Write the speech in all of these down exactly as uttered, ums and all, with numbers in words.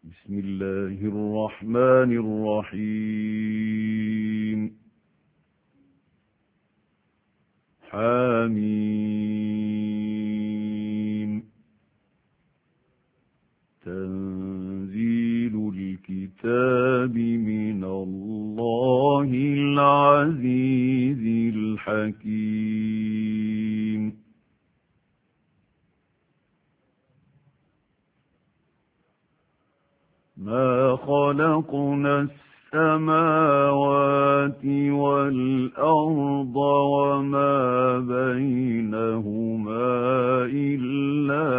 بسم الله الرحمن الرحيم حميم تنزيل الكتاب من الله العزيز الحكيم ما خلقنا السماوات والأرض وما بينهما إلا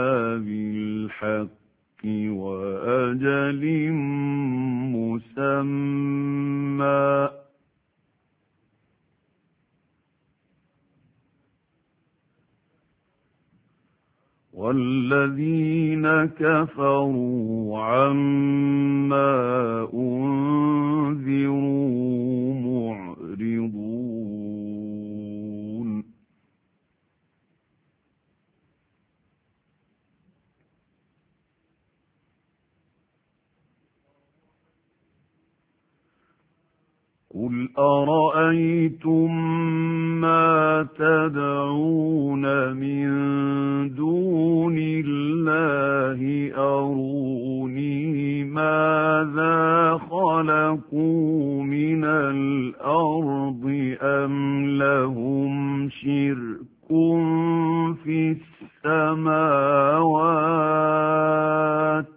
بالحق وأجل مسمى والذين كفروا عما أنذروا معرضون قل أرأيتم ما تدعون من دون الله أروني ماذا خلقوا من الأرض أم لهم شرك في السماوات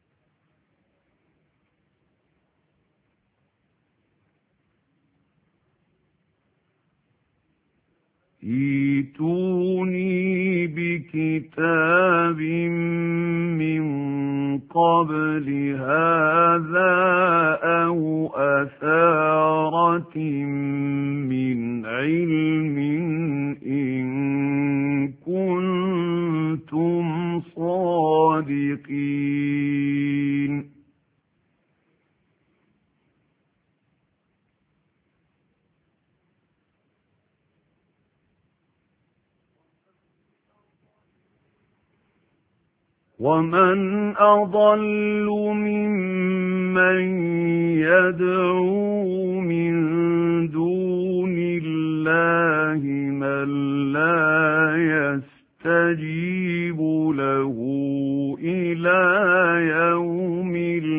ائتوني بكتاب من قبل هذا أو أثارة من علم إن كنتم صادقين ومن أضل ممن يدعو من دون الله من لا يستجيب له إلى يوم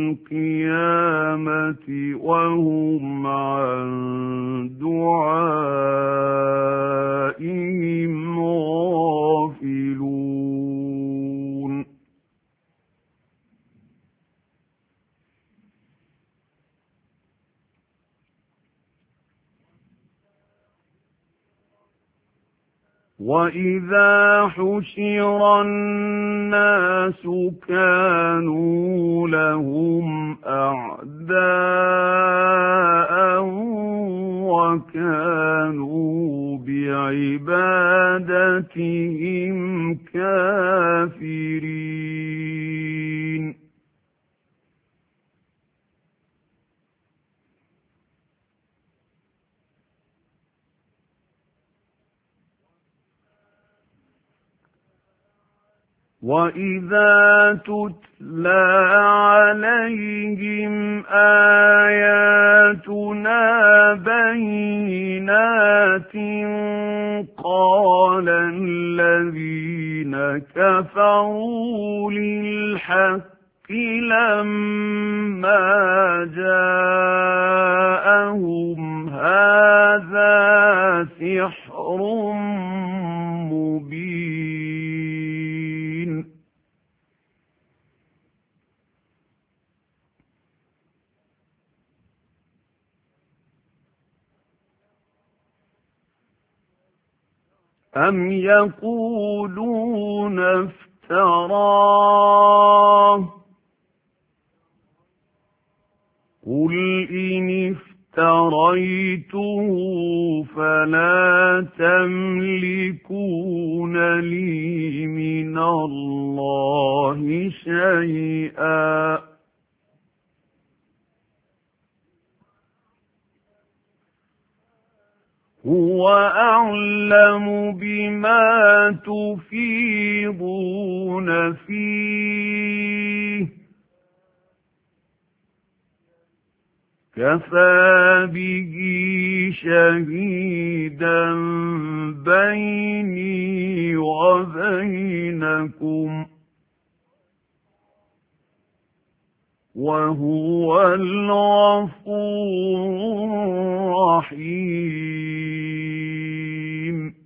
القيامة وهم عن دعائهم غافلون وَإِذَا حُشِرَ النَّاسُ كَانُوا لَهُمْ أَعْدَاءً وَكَانُوا بِعِبَادَتِهِمْ كَافِرِينَ وَإِذَا تُتْلَى عَلَيْهِمْ آيَاتُنَا بَيِّنَاتٍ قَالَ الَّذِينَ كَفَرُوا لِلْحَقِّ لَمَّا جَاءَهُمْ هَذَا سِحْرٌ مُبِينٌ أَمْ يَقُولُونَ افْتَرَاهُ قُلْ إِنِ افْتَرَيْتُهُ فَلَا تَمْلِكُونَ لِي مِنَ اللَّهِ شَيْئًا هُوَ أَعْلَمُ بِمَا تُفِيضُونَ فِيهِ كفى به شهيدا بيني وبينكم وهو الغفور الرحيم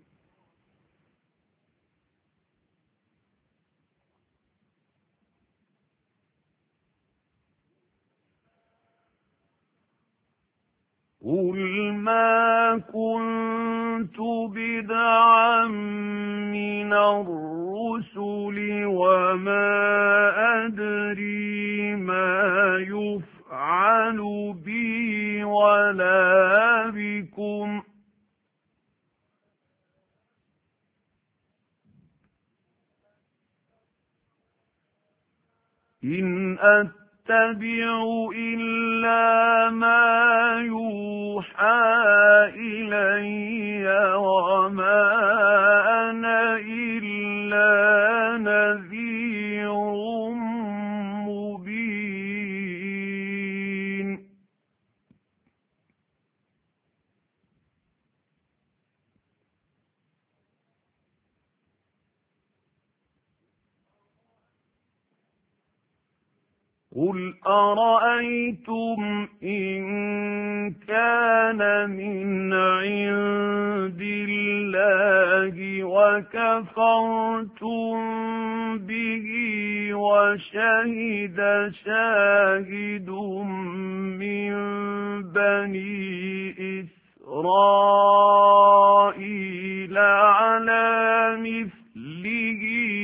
قل ما كنت بدعا من الرسل وما أدري ما يفعل بي ولا بكم إن أتبع إلا ما يوحى إلي وما أنا إلا نذير مبين قل أرأيتم إن كان من عند الله وكفرتم به وشهد شاهد من بني إسرائيل على مثله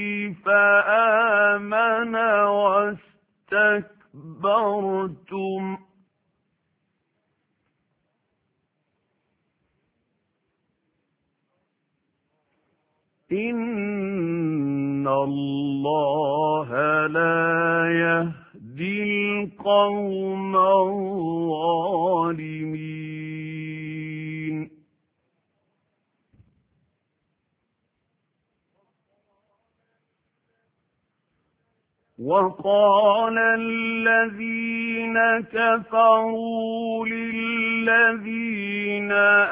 فآمن واستكبرتم إن الله لا يهدي القوم الظالمين وقال الذين كفروا للذين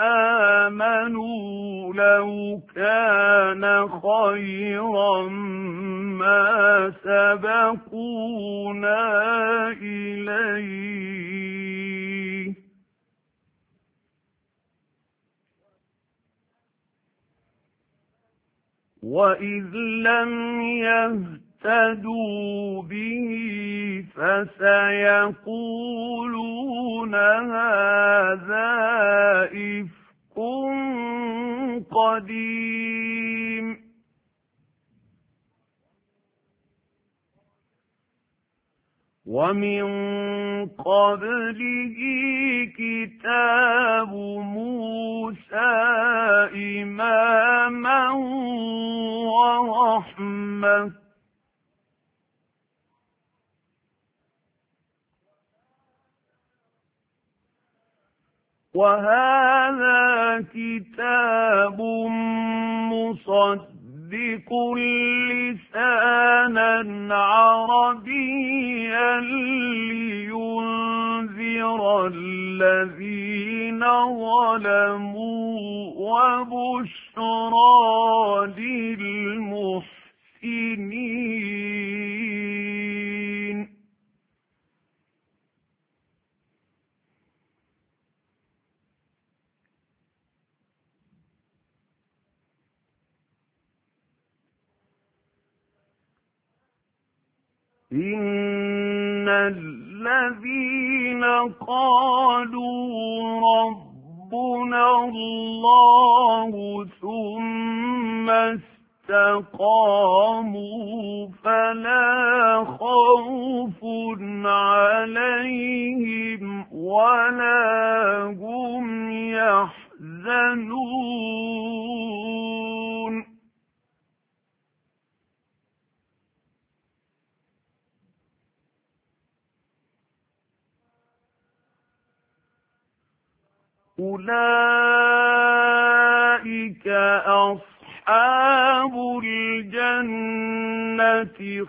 آمنوا لو كان خيرا ما سبقونا إليه وإذ لم يهتدوا اهتدوا به فسيقولون هذا إفك قديم ومن قبله كتاب موسى إماما ورحمة وهذا كتاب مصدق لسانا عربيا لينذر الذين ظلموا وبشرى للمحسنين إن الذين قالوا ربنا الله ثم استقاموا فلا خوف عليهم ولا هم يحزنون أولئك أصحاب أصحاب الجنة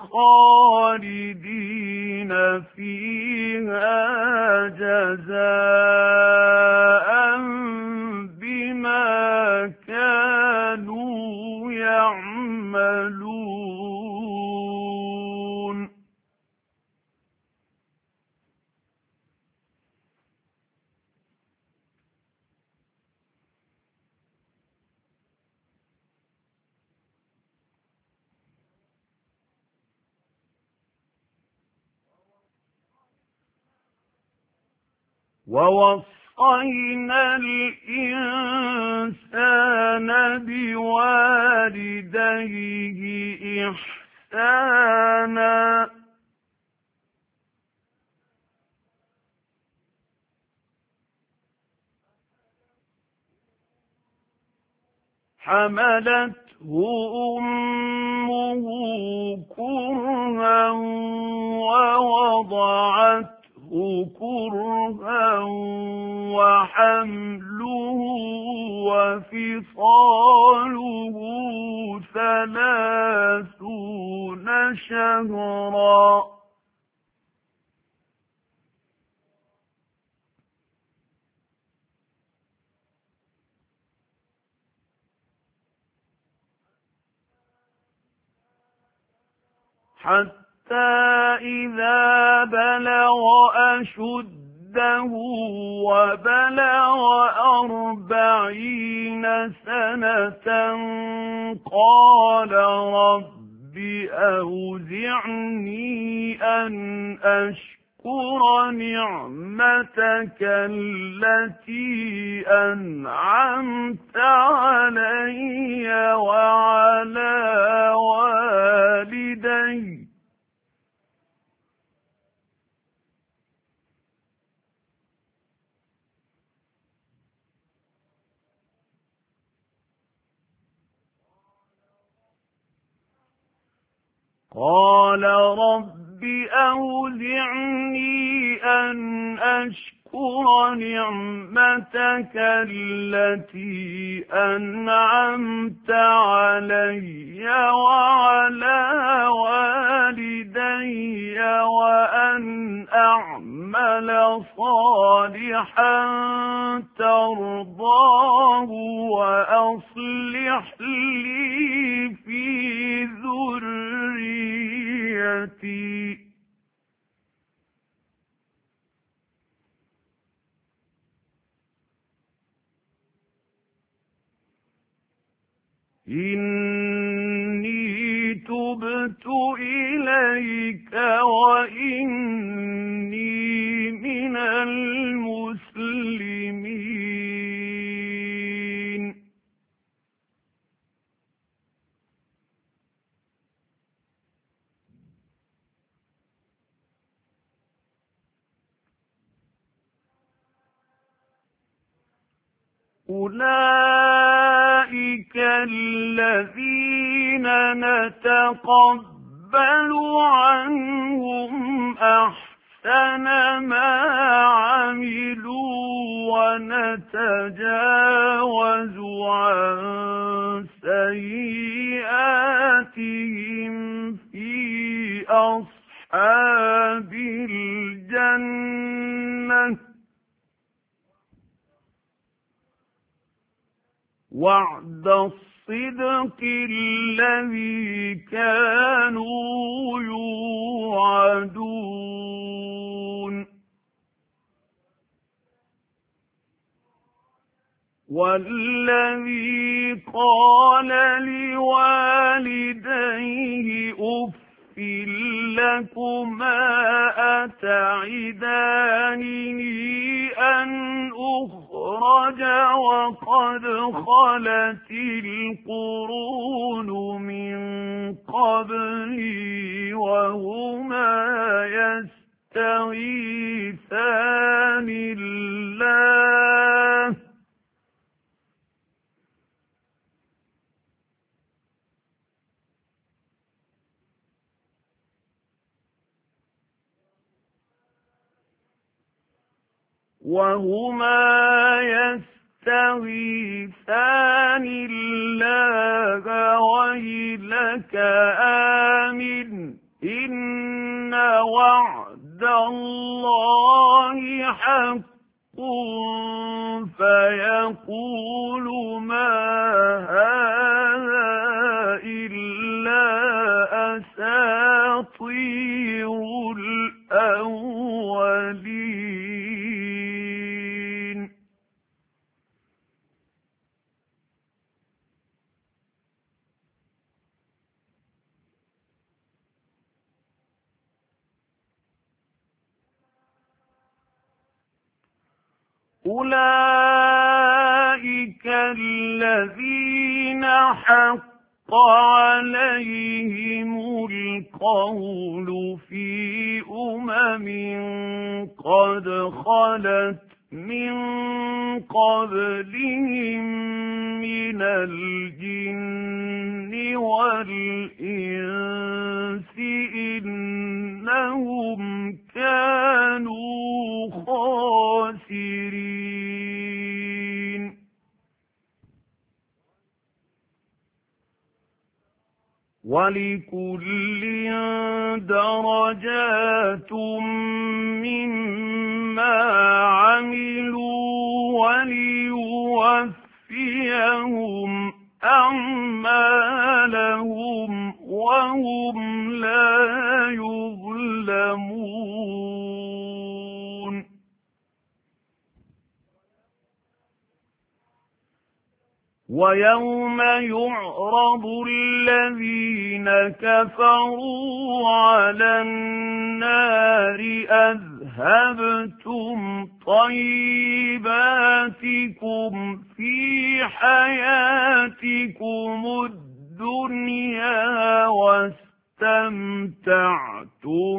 خالدين فيها جزاء بما كانوا يعملون ووصينا الإنسان بوالديه إحسانا حملته أمه كرها ووضعته كرها وحمله وفصاله ثلاثون شهرا حتى إذا بلغ أشده وبلغ أربعين سنة قال رب أوزعني أن أشكر نعمتك التي أنعمت علي وعلى والدي قال رب أوزعني أن أشكر نعمتك التي أنعمت علي وعلى والدي وأن أعمل صالحا ترضاه وأصلح لي في ذريتي إني تبت إليك وإني من المسلمين أولئك الذين نتقبل عنهم أحسن ما عملوا ونتجاوز عن سيئاتهم في أصحاب الجنة وعد الصدق الذي كانوا يوعدون والذي قال لوالديه أف لكما أتعدانني أن أخرج وقد خلت القرون من قبلي وهما يستغيثان الله وهما يستغيثان الله ويلك آمن إن وعد الله حق فيقول ما هذا إلا أساطير الأولين أولئك الذين حق عليهم القول في أمم قد خلت من قبلهم من الجن والإنس إنهم كانوا خاسرين ولكل درجات مما عملوا وليوفيهم أعمالهم وهم لا يظلمون ويوم يعرض الذين كفروا على النار أذهبتم طيباتكم في حياتكم الدنيا واستمتعتم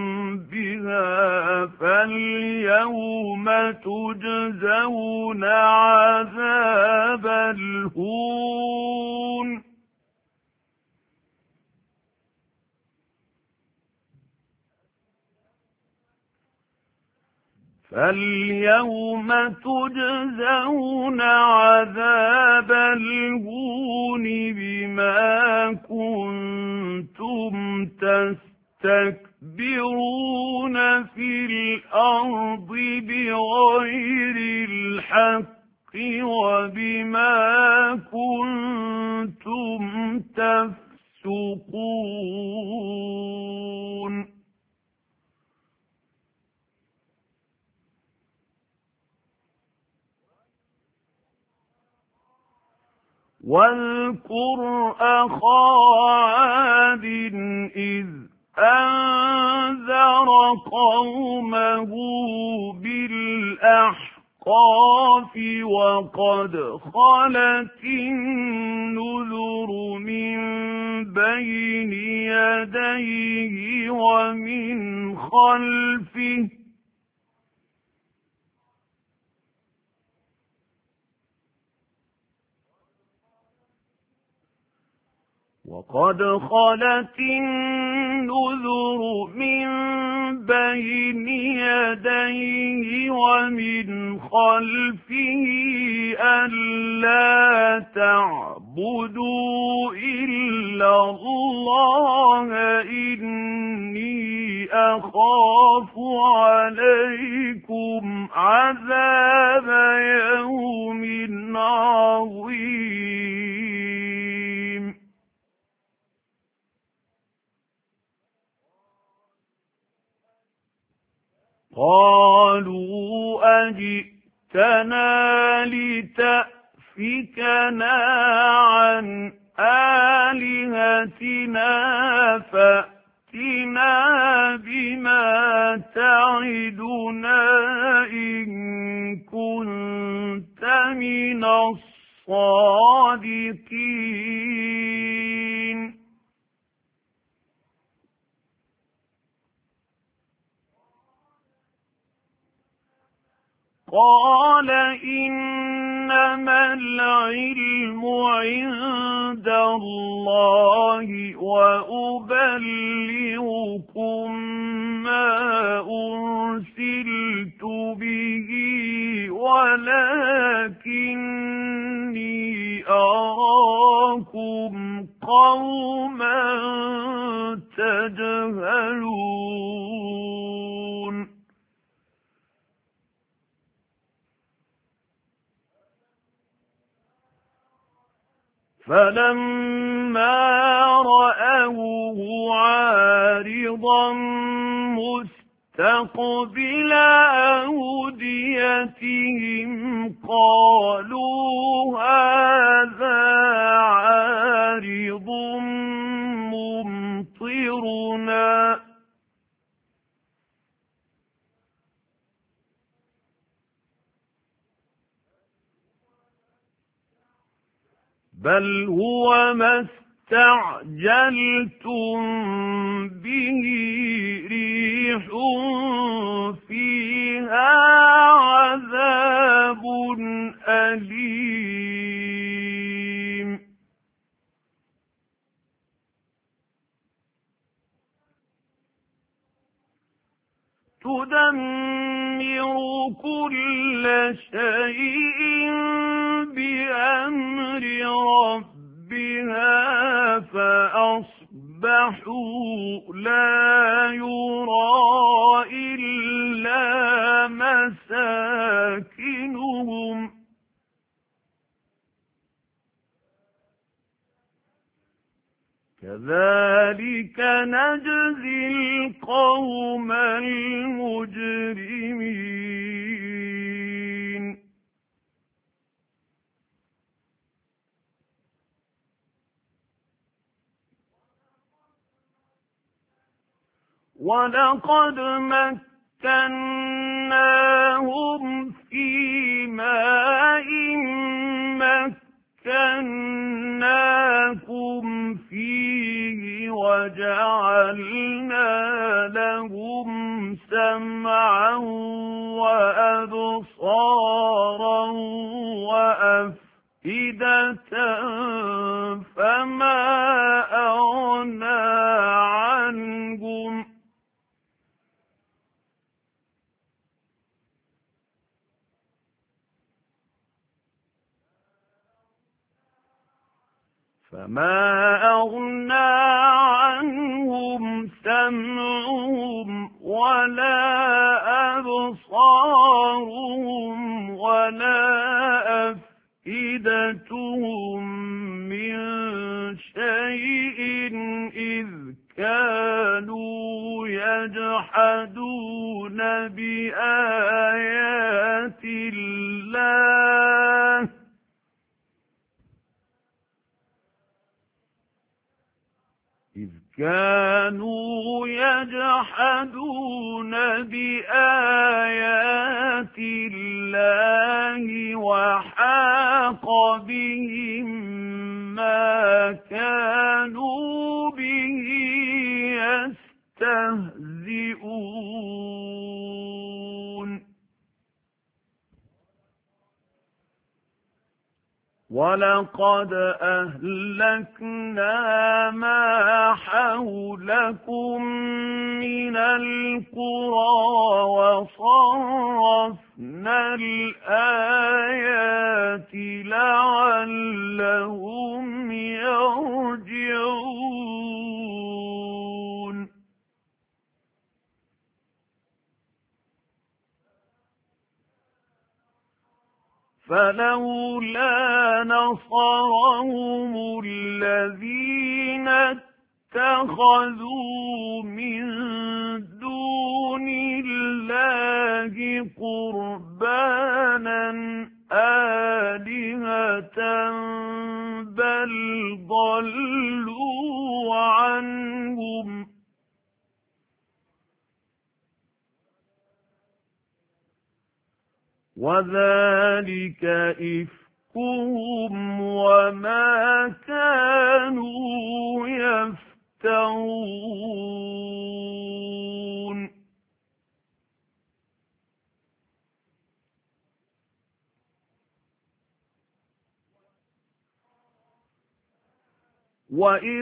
بها فاليوم تجزون عذاب الهون فاليوم تجزون عذاب الهون بما كنتم تستكبرون في الأرض بغير الحق وبما كنتم تفسقون واذكر أخا عاد إذ أنذر قومه بالأحقاف وقد خلت النذر من بين يديه ومن خلفه وقد خلت النذر من بين يديه ومن خلفه ألا تعبدوا إلا الله إني أخاف عليكم عذاب يوم عظيم قالوا أجئتنا لتأفكنا عن آلهتنا فأتنا بما تعدنا إن كنت من الصادقين قال إنما العلم عند الله وأبلغكم ما أرسلت به ولكن يجهلون فلما رأوه عارضا مستقبل أوديتهم قالوا هذا عارض ممطرنا بل هو ما استعجلتم به ريح فيها عذاب أليم تدمر كل شيء بأمر ربها فأصبحوا لا يرى إلا مساكنهم كذلك نجزي القوم المجرمين ولقد مكناهم في ماء مكناكم فيه وجعلنا لهم سمعا وأبصارا وأفئدة فما أغنى عنهم فما أغنى عنهم سمعهم ولا أبصارهم ولا أفئدتهم من شيء إذ كانوا يجحدون بآيات الله إذ كانوا يجحدون بآيات الله وحاق بهم ما كانوا به يستهزئون ولقد أهلكنا ما حولكم من القرى وصرفنا الآيات لعلهم يرجعون فلولا نصرهم الذين اتخذوا من دون الله قربانا آلهة بل ضلوا عنهم وذلك إفكهم وما كانوا يفترون وإذ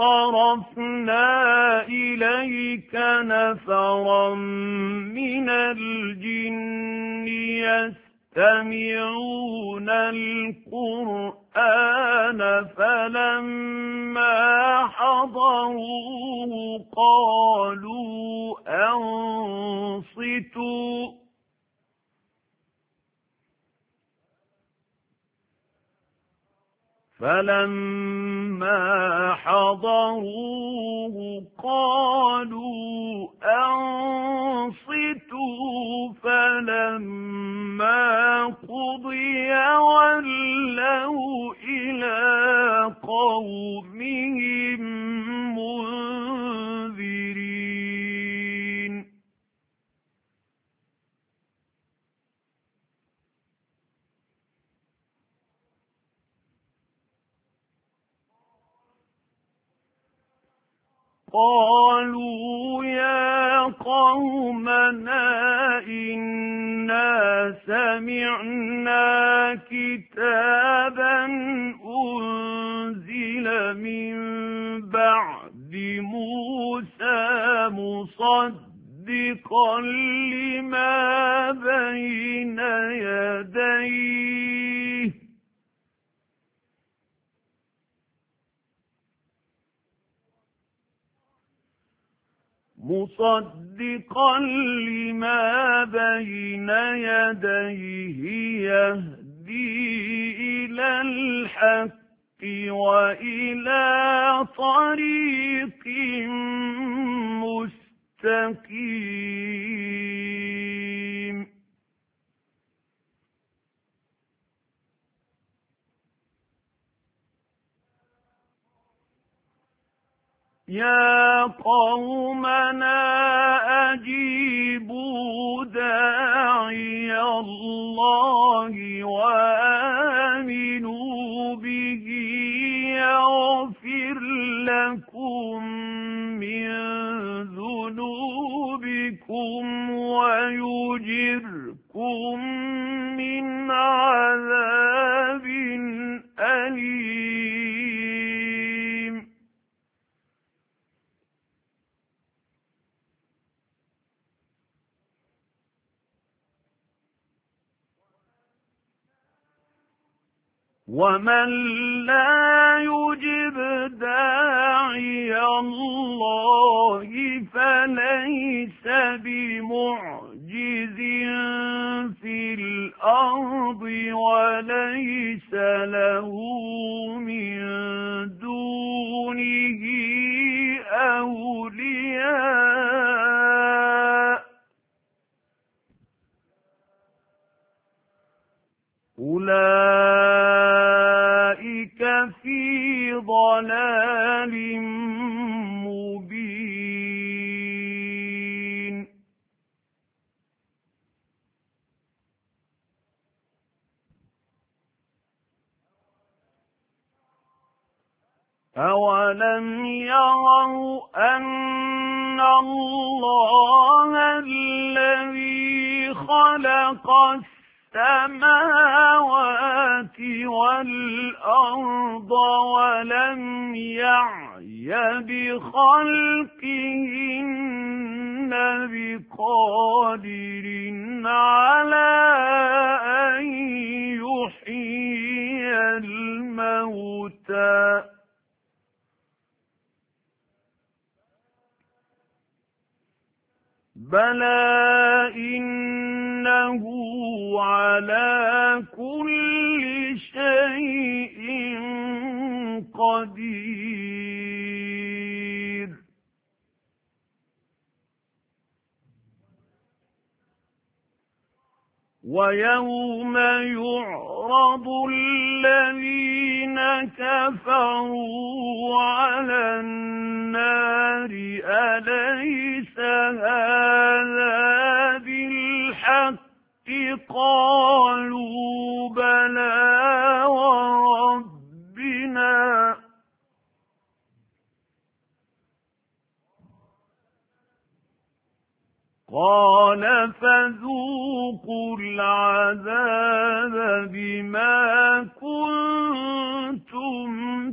صرفنا إليك نفرا من الجن يستمعون القرآن فلما حضروه قالوا أنصتوا فلما حضروه قالوا أنصتوا فلما قضي ولوا إلى قومهم منذرين قالوا يا قومنا إنا سمعنا كتابا أنزل من بعد موسى مصدقا لما بين يديه مصدقا لما بين يديه يهدي إلى الحق وإلى طريق مستقيم يا قومنا أجيبوا داعي الله وآمنوا به يغفر لكم من ذنوبكم ويجركم من عذاب أليم ومن لا يجب داعي الله فليس بمعجز في الأرض وليس له من دونه أولياء أولئك في ضلال مبين أولم يروا أن الله الذي خلق السماوات والأرض ولم يعي بخلقهن بقادر على أن يحيي الموتى بلى إنه على كل شيء قدير ويوم يعرض الذين كفروا على النار أليس هذا بالحق قالوا بلى وربنا قال فذوقوا العذاب بما كنتم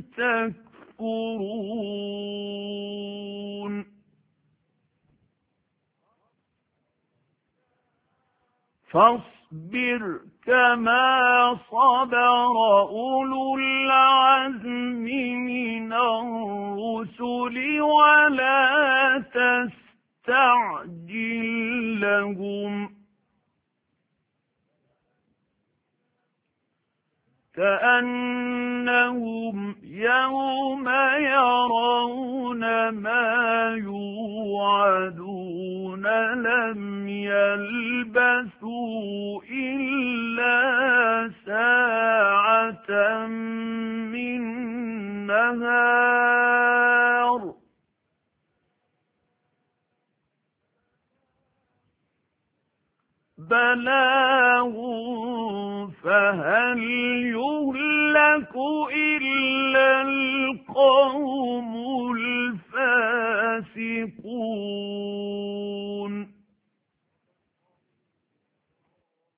تكفرون فاصبر فاصبر كما صبر أولو العزم من الرسل ولا تستعجل لهم كأنهم يوم يرون ما يوعدون لم يلبثوا إلا ساعة من نهار بلاغ فهل يهلك